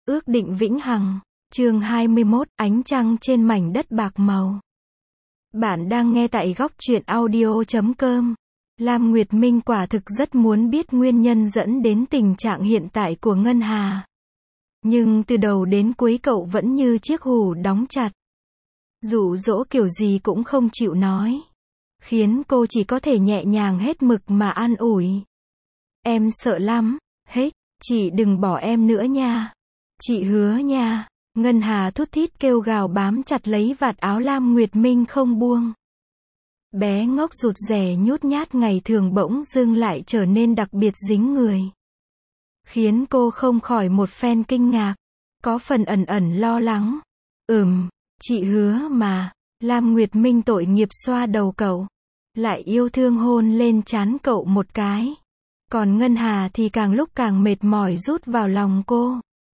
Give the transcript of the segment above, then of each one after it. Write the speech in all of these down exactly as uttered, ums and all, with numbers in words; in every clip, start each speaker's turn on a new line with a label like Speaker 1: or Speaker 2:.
Speaker 1: Ước định vĩnh hằng. Chương hai mươi mốt, ánh trăng trên mảnh đất bạc màu. Bạn đang nghe tại góc truyện audio chấm com. Lam Nguyệt Minh quả thực rất muốn biết nguyên nhân dẫn đến tình trạng hiện tại của Ngân Hà. Nhưng từ đầu đến cuối cậu vẫn như chiếc hù đóng chặt. Dụ dỗ kiểu gì cũng không chịu nói. Khiến cô chỉ có thể nhẹ nhàng hết mực mà an ủi. Em sợ lắm, hết, chị đừng bỏ em nữa nha. Chị hứa nha. Ngân Hà thút thít kêu gào bám chặt lấy vạt áo Lam Nguyệt Minh không buông. Bé ngốc rụt rè nhút nhát ngày thường bỗng dưng lại trở nên đặc biệt dính người. Khiến cô không khỏi một phen kinh ngạc. Có phần ẩn ẩn lo lắng. Ừm, chị hứa mà. Lam Nguyệt Minh tội nghiệp xoa đầu cậu. Lại yêu thương hôn lên trán cậu một cái. Còn Ngân Hà thì càng lúc càng mệt mỏi rút vào lòng cô.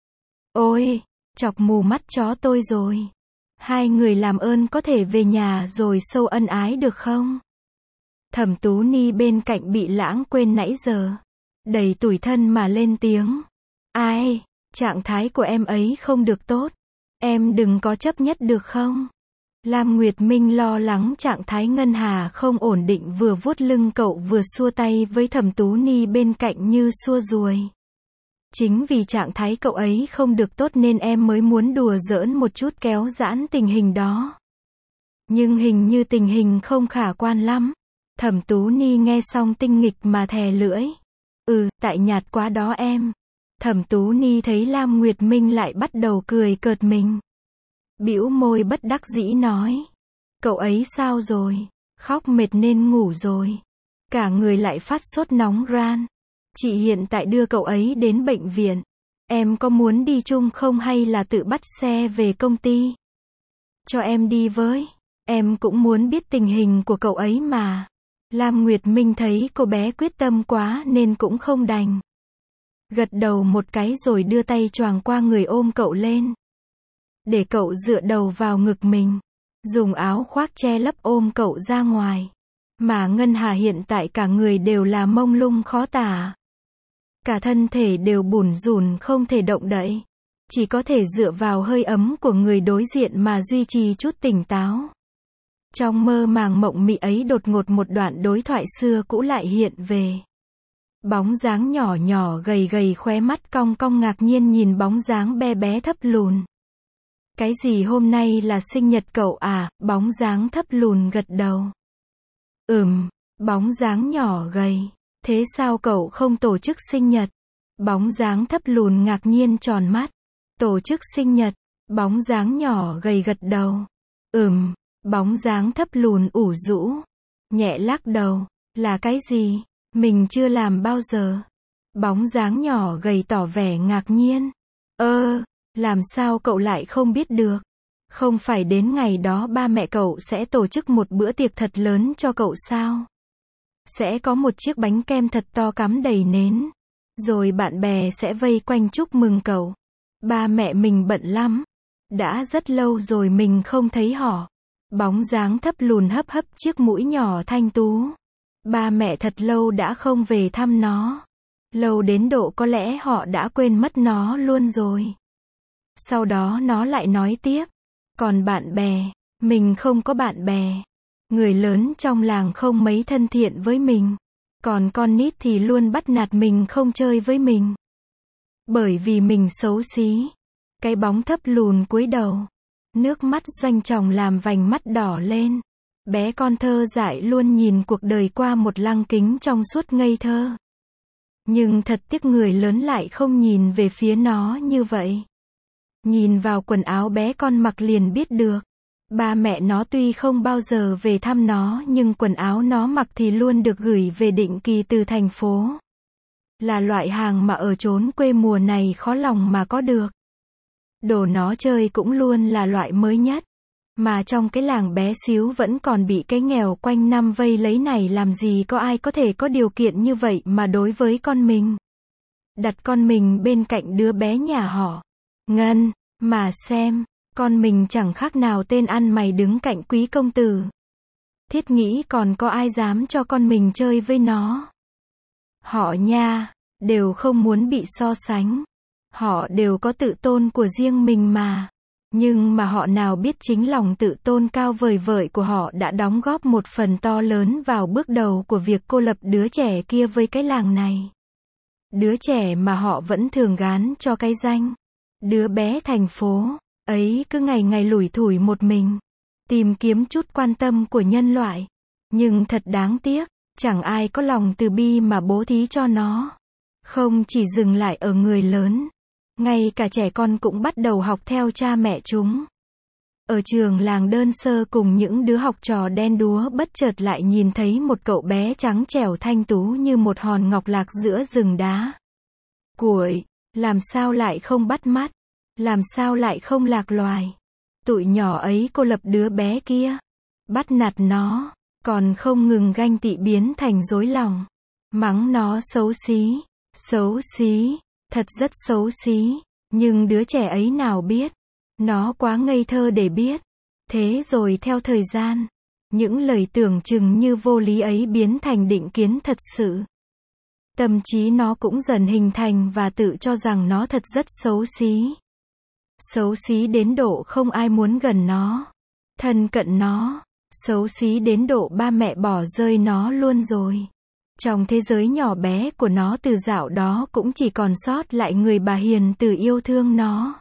Speaker 1: Ôi, chọc mù mắt chó tôi rồi. Hai người làm ơn có thể về nhà rồi sâu ân ái được không? Thẩm Tú Ni bên cạnh bị lãng quên nãy giờ. Đầy tủi thân mà lên tiếng. Ai, trạng thái của em ấy không được tốt. Em đừng có chấp nhất được không? Lam Nguyệt Minh lo lắng trạng thái Ngân Hà không ổn định vừa vuốt lưng cậu vừa xua tay với Thẩm Tú Ni bên cạnh như xua ruồi. Chính vì trạng thái cậu ấy không được tốt nên em mới muốn đùa giỡn một chút kéo giãn tình hình đó. Nhưng hình như tình hình không khả quan lắm. Thẩm Tú Ni nghe xong tinh nghịch mà thè lưỡi. Ừ, tại nhạt quá đó em. Thẩm Tú Ni thấy Lam Nguyệt Minh lại bắt đầu cười cợt mình. Bĩu môi bất đắc dĩ nói. Cậu ấy sao rồi? Khóc mệt nên ngủ rồi. Cả người lại phát sốt nóng ran. Chị hiện tại đưa cậu ấy đến bệnh viện. Em có muốn đi chung không hay là tự bắt xe về công ty? Cho em đi với. Em cũng muốn biết tình hình của cậu ấy mà. Lam Nguyệt Minh thấy cô bé quyết tâm quá nên cũng không đành. Gật đầu một cái rồi đưa tay choàng qua người ôm cậu lên. Để cậu dựa đầu vào ngực mình. Dùng áo khoác che lấp ôm cậu ra ngoài. Mà Ngân Hà hiện tại cả người đều là mông lung khó tả. Cả thân thể đều bủn rủn không thể động đậy. Chỉ có thể dựa vào hơi ấm của người đối diện mà duy trì chút tỉnh táo. Trong mơ màng mộng mị ấy đột ngột một đoạn đối thoại xưa cũ lại hiện về. Bóng dáng nhỏ nhỏ gầy gầy khóe mắt cong cong ngạc nhiên nhìn bóng dáng bé bé thấp lùn. Cái gì hôm nay là sinh nhật cậu à? Bóng dáng thấp lùn gật đầu. Ừm, bóng dáng nhỏ gầy. Thế sao cậu không tổ chức sinh nhật? Bóng dáng thấp lùn ngạc nhiên tròn mắt. Tổ chức sinh nhật. Bóng dáng nhỏ gầy gật đầu. Ừm, bóng dáng thấp lùn ủ rũ. Nhẹ lắc đầu. Là cái gì? Mình chưa làm bao giờ. Bóng dáng nhỏ gầy tỏ vẻ ngạc nhiên. Ơ, làm sao cậu lại không biết được? Không phải đến ngày đó ba mẹ cậu sẽ tổ chức một bữa tiệc thật lớn cho cậu sao? Sẽ có một chiếc bánh kem thật to cắm đầy nến. Rồi bạn bè sẽ vây quanh chúc mừng cậu. Ba mẹ mình bận lắm. Đã rất lâu rồi mình không thấy họ. Bóng dáng thấp lùn hấp hấp chiếc mũi nhỏ thanh tú. Ba mẹ thật lâu đã không về thăm nó. Lâu đến độ có lẽ họ đã quên mất nó luôn rồi. Sau đó nó lại nói tiếp. Còn bạn bè, mình không có bạn bè. Người lớn trong làng không mấy thân thiện với mình. Còn con nít thì luôn bắt nạt mình không chơi với mình. Bởi vì mình xấu xí. Cái bóng thấp lùn cúi đầu. Nước mắt doanh tròng làm vành mắt đỏ lên. Bé con thơ dại luôn nhìn cuộc đời qua một lăng kính trong suốt ngây thơ. Nhưng thật tiếc người lớn lại không nhìn về phía nó như vậy. Nhìn vào quần áo bé con mặc liền biết được. Ba mẹ nó tuy không bao giờ về thăm nó nhưng quần áo nó mặc thì luôn được gửi về định kỳ từ thành phố. Là loại hàng mà ở chốn quê mùa này khó lòng mà có được. Đồ nó chơi cũng luôn là loại mới nhất. Mà trong cái làng bé xíu vẫn còn bị cái nghèo quanh năm vây lấy này làm gì có ai có thể có điều kiện như vậy mà đối với con mình. Đặt con mình bên cạnh đứa bé nhà họ. Ngân, mà xem. Con mình chẳng khác nào tên ăn mày đứng cạnh quý công tử. Thiết nghĩ còn có ai dám cho con mình chơi với nó. Họ nha, đều không muốn bị so sánh. Họ đều có tự tôn của riêng mình mà. Nhưng mà họ nào biết chính lòng tự tôn cao vời vợi của họ đã đóng góp một phần to lớn vào bước đầu của việc cô lập đứa trẻ kia với cái làng này. Đứa trẻ mà họ vẫn thường gán cho cái danh đứa bé thành phố, ấy cứ ngày ngày lủi thủi một mình, tìm kiếm chút quan tâm của nhân loại. Nhưng thật đáng tiếc, chẳng ai có lòng từ bi mà bố thí cho nó. Không chỉ dừng lại ở người lớn, ngay cả trẻ con cũng bắt đầu học theo cha mẹ chúng. Ở trường làng đơn sơ cùng những đứa học trò đen đúa bất chợt lại nhìn thấy một cậu bé trắng trẻo thanh tú như một hòn ngọc lạc giữa rừng đá. Cuội, làm sao lại không bắt mắt? Làm sao lại không lạc loài? Tụi nhỏ ấy cô lập đứa bé kia, bắt nạt nó, còn không ngừng ganh tị biến thành rối lòng. Mắng nó xấu xí, xấu xí, thật rất xấu xí, nhưng đứa trẻ ấy nào biết, nó quá ngây thơ để biết. Thế rồi theo thời gian, những lời tưởng chừng như vô lý ấy biến thành định kiến thật sự. Tâm trí nó cũng dần hình thành và tự cho rằng nó thật rất xấu xí. Xấu xí đến độ không ai muốn gần nó, thân cận nó, xấu xí đến độ ba mẹ bỏ rơi nó luôn rồi. Trong thế giới nhỏ bé của nó từ dạo đó cũng chỉ còn sót lại người bà hiền từ yêu thương nó.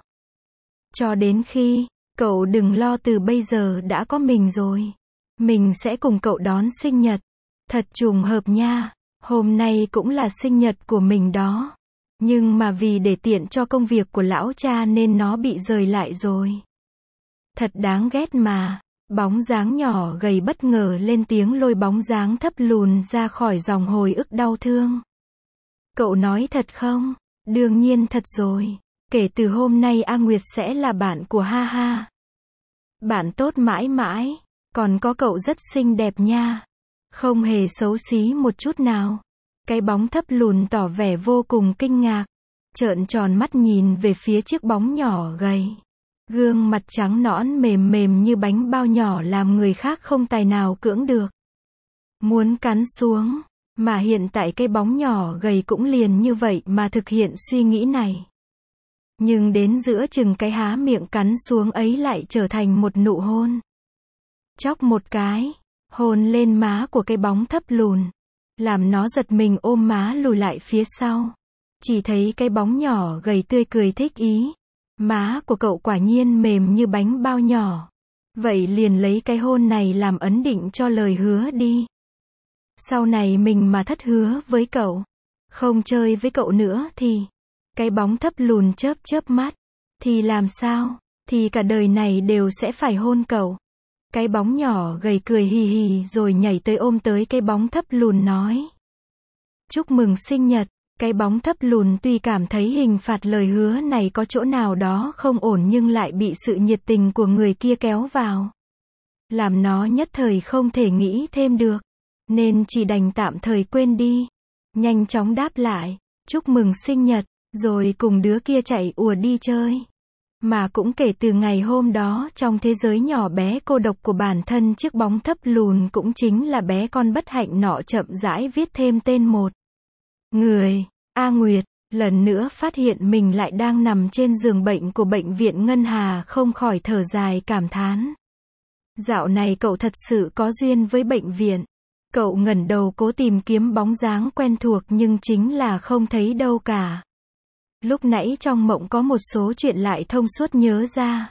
Speaker 1: Cho đến khi, cậu đừng lo, từ bây giờ đã có mình rồi. Mình sẽ cùng cậu đón sinh nhật. Thật trùng hợp nha, hôm nay cũng là sinh nhật của mình đó. Nhưng mà vì để tiện cho công việc của lão cha nên nó bị rời lại rồi. Thật đáng ghét mà. Bóng dáng nhỏ gầy bất ngờ lên tiếng lôi bóng dáng thấp lùn ra khỏi dòng hồi ức đau thương. Cậu nói thật không? Đương nhiên thật rồi. Kể từ hôm nay A Nguyệt sẽ là bạn của Ha Ha. Bạn tốt mãi mãi. Còn có cậu rất xinh đẹp nha. Không hề xấu xí một chút nào. Cái bóng thấp lùn tỏ vẻ vô cùng kinh ngạc. Trợn tròn mắt nhìn về phía chiếc bóng nhỏ gầy. Gương mặt trắng nõn mềm mềm như bánh bao nhỏ làm người khác không tài nào cưỡng được. Muốn cắn xuống, mà hiện tại cái bóng nhỏ gầy cũng liền như vậy mà thực hiện suy nghĩ này. Nhưng đến giữa chừng cái há miệng cắn xuống ấy lại trở thành một nụ hôn. Chóc một cái, hôn lên má của cái bóng thấp lùn, làm nó giật mình ôm má lùi lại phía sau. Chỉ thấy cái bóng nhỏ gầy tươi cười thích ý. Má của cậu quả nhiên mềm như bánh bao nhỏ. Vậy liền lấy cái hôn này làm ấn định cho lời hứa đi. Sau này mình mà thất hứa với cậu, không chơi với cậu nữa thì... Cái bóng thấp lùn chớp chớp mắt. Thì làm sao? Thì cả đời này đều sẽ phải hôn cậu. Cái bóng nhỏ gầy cười hì hì rồi nhảy tới ôm tới cái bóng thấp lùn nói. Chúc mừng sinh nhật. Cái bóng thấp lùn tuy cảm thấy hình phạt lời hứa này có chỗ nào đó không ổn nhưng lại bị sự nhiệt tình của người kia kéo vào. Làm nó nhất thời không thể nghĩ thêm được. Nên chỉ đành tạm thời quên đi. Nhanh chóng đáp lại. Chúc mừng sinh nhật. Rồi cùng đứa kia chạy ùa đi chơi. Mà cũng kể từ ngày hôm đó trong thế giới nhỏ bé cô độc của bản thân chiếc bóng thấp lùn cũng chính là bé con bất hạnh nọ chậm rãi viết thêm tên một. Người, A Nguyệt, lần nữa phát hiện mình lại đang nằm trên giường bệnh của bệnh viện Ngân Hà không khỏi thở dài cảm thán. Dạo này cậu thật sự có duyên với bệnh viện. Cậu ngẩng đầu cố tìm kiếm bóng dáng quen thuộc nhưng chính là không thấy đâu cả. Lúc nãy trong mộng có một số chuyện lại thông suốt nhớ ra.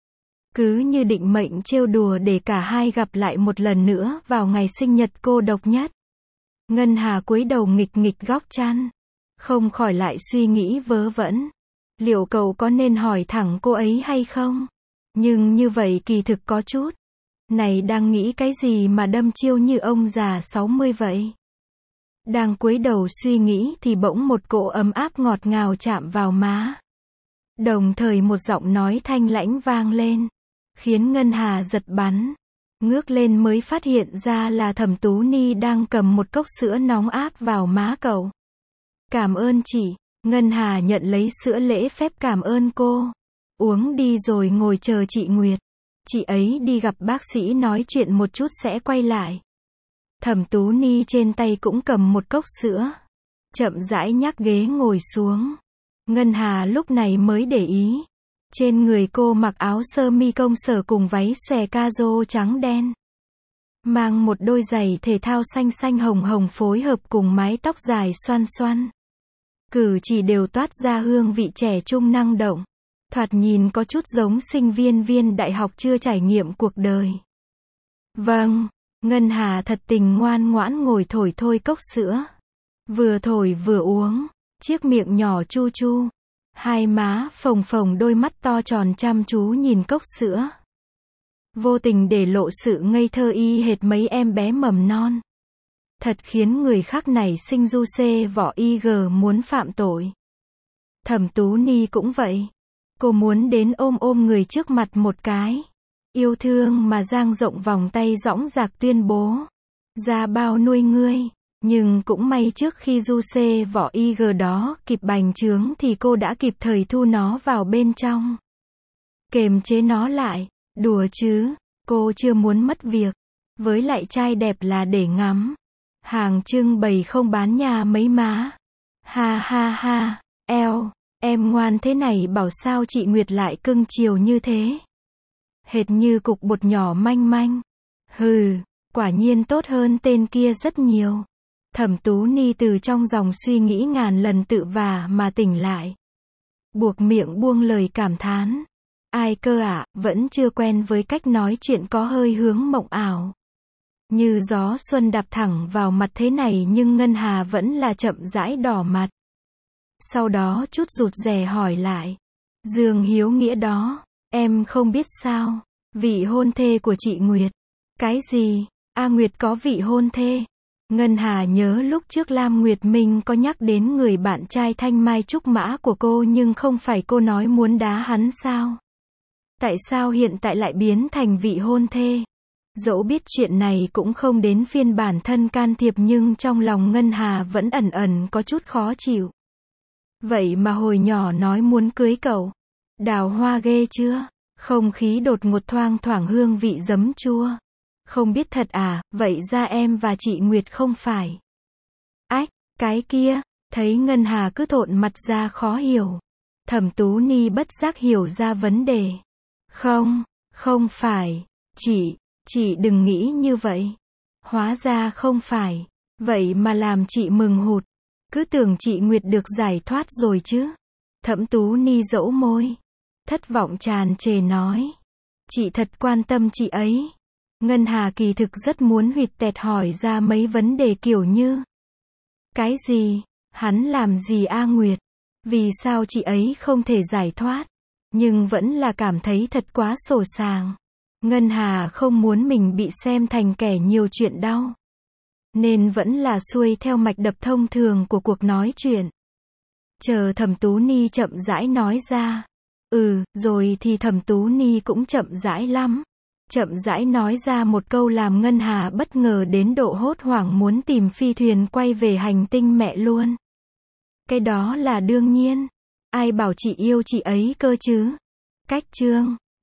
Speaker 1: Cứ như định mệnh trêu đùa để cả hai gặp lại một lần nữa vào ngày sinh nhật cô độc nhất. Ngân Hà cúi đầu nghịch nghịch góc chăn. Không khỏi lại suy nghĩ vớ vẩn. Liệu cậu có nên hỏi thẳng cô ấy hay không? Nhưng như vậy kỳ thực có chút. Này đang nghĩ cái gì mà đâm chiêu như ông già sáu mươi vậy? Đang cúi đầu suy nghĩ thì bỗng một cỗ ấm áp ngọt ngào chạm vào má. Đồng thời một giọng nói thanh lãnh vang lên. Khiến Ngân Hà giật bắn. Ngước lên mới phát hiện ra là Thẩm Tú Ni đang cầm một cốc sữa nóng áp vào má cậu. Cảm ơn chị. Ngân Hà nhận lấy sữa lễ phép cảm ơn cô. Uống đi rồi ngồi chờ chị Nguyệt. Chị ấy đi gặp bác sĩ nói chuyện một chút sẽ quay lại. Thẩm Tú Ni trên tay cũng cầm một cốc sữa. Chậm rãi nhắc ghế ngồi xuống. Ngân Hà lúc này mới để ý. Trên người cô mặc áo sơ mi công sở cùng váy xòe ca rô trắng đen. Mang một đôi giày thể thao xanh xanh hồng hồng phối hợp cùng mái tóc dài xoăn xoăn. Cử chỉ đều toát ra hương vị trẻ trung năng động. Thoạt nhìn có chút giống sinh viên viên đại học chưa trải nghiệm cuộc đời. Vâng, Ngân Hà thật tình ngoan ngoãn ngồi thổi thôi cốc sữa. Vừa thổi vừa uống, chiếc miệng nhỏ chu chu. Hai má phồng phồng, đôi mắt to tròn chăm chú nhìn cốc sữa. Vô tình để lộ sự ngây thơ y hệt mấy em bé mầm non. Thật khiến người khác nảy sinh du xê vỏ y gờ muốn phạm tội. Thẩm Tú Ni cũng vậy. Cô muốn đến ôm ôm người trước mặt một cái. Yêu thương mà dang rộng vòng tay dõng dạc tuyên bố. Ra bao nuôi ngươi. Nhưng cũng may trước khi du xê vỏ y gờ đó kịp bành trướng thì cô đã kịp thời thu nó vào bên trong. Kềm chế nó lại. Đùa chứ, cô chưa muốn mất việc. Với lại trai đẹp là để ngắm. Hàng trưng bày không bán nhà mấy má. Ha ha ha, eo, em ngoan thế này bảo sao chị Nguyệt lại cưng chiều như thế. Hệt như cục bột nhỏ manh manh. Hừ, quả nhiên tốt hơn tên kia rất nhiều. Thẩm Tú Ni từ trong dòng suy nghĩ ngàn lần tự vả mà tỉnh lại. Buộc miệng buông lời cảm thán. Ai cơ ạ, à, vẫn chưa quen với cách nói chuyện có hơi hướng mộng ảo. Như gió xuân đạp thẳng vào mặt thế này nhưng Ngân Hà vẫn là chậm rãi đỏ mặt. Sau đó chút rụt rè hỏi lại. Dương Hiếu Nghĩa đó, em không biết sao, vị hôn thê của chị Nguyệt. Cái gì? A Nguyệt có vị hôn thê? Ngân Hà nhớ lúc trước Lam Nguyệt Minh có nhắc đến người bạn trai thanh mai trúc mã của cô nhưng không phải cô nói muốn đá hắn sao? Tại sao hiện tại lại biến thành vị hôn thê? Dẫu biết chuyện này cũng không đến phiên bản thân can thiệp nhưng trong lòng Ngân Hà vẫn ẩn ẩn có chút khó chịu. Vậy mà hồi nhỏ nói muốn cưới cậu. Đào hoa ghê chưa? Không khí đột ngột thoang thoảng hương vị giấm chua. Không biết thật à, vậy ra em và chị Nguyệt không phải. Ách, cái kia, thấy Ngân Hà cứ thộn mặt ra khó hiểu. Thẩm Tú Ni bất giác hiểu ra vấn đề. Không, không phải, chị, chị đừng nghĩ như vậy. Hóa ra không phải, vậy mà làm chị mừng hụt. Cứ tưởng chị Nguyệt được giải thoát rồi chứ. Thẩm Tú Ni dẫu môi. Thất vọng tràn trề nói. Chị thật quan tâm chị ấy. Ngân Hà kỳ thực rất muốn huỵch tẹt hỏi ra mấy vấn đề kiểu như. Cái gì? Hắn làm gì A Nguyệt? Vì sao chị ấy không thể giải thoát? Nhưng vẫn là cảm thấy thật quá sổ sàng. Ngân Hà không muốn mình bị xem thành kẻ nhiều chuyện đau. Nên vẫn là xuôi theo mạch đập thông thường của cuộc nói chuyện. Chờ Thẩm Tú Ni chậm rãi nói ra. Ừ, rồi thì Thẩm Tú Ni cũng chậm rãi lắm. Chậm rãi nói ra một câu làm Ngân Hà bất ngờ đến độ hốt hoảng muốn tìm phi thuyền quay về hành tinh mẹ luôn. Cái đó là đương nhiên. Ai bảo chị yêu chị ấy cơ chứ? Cách chương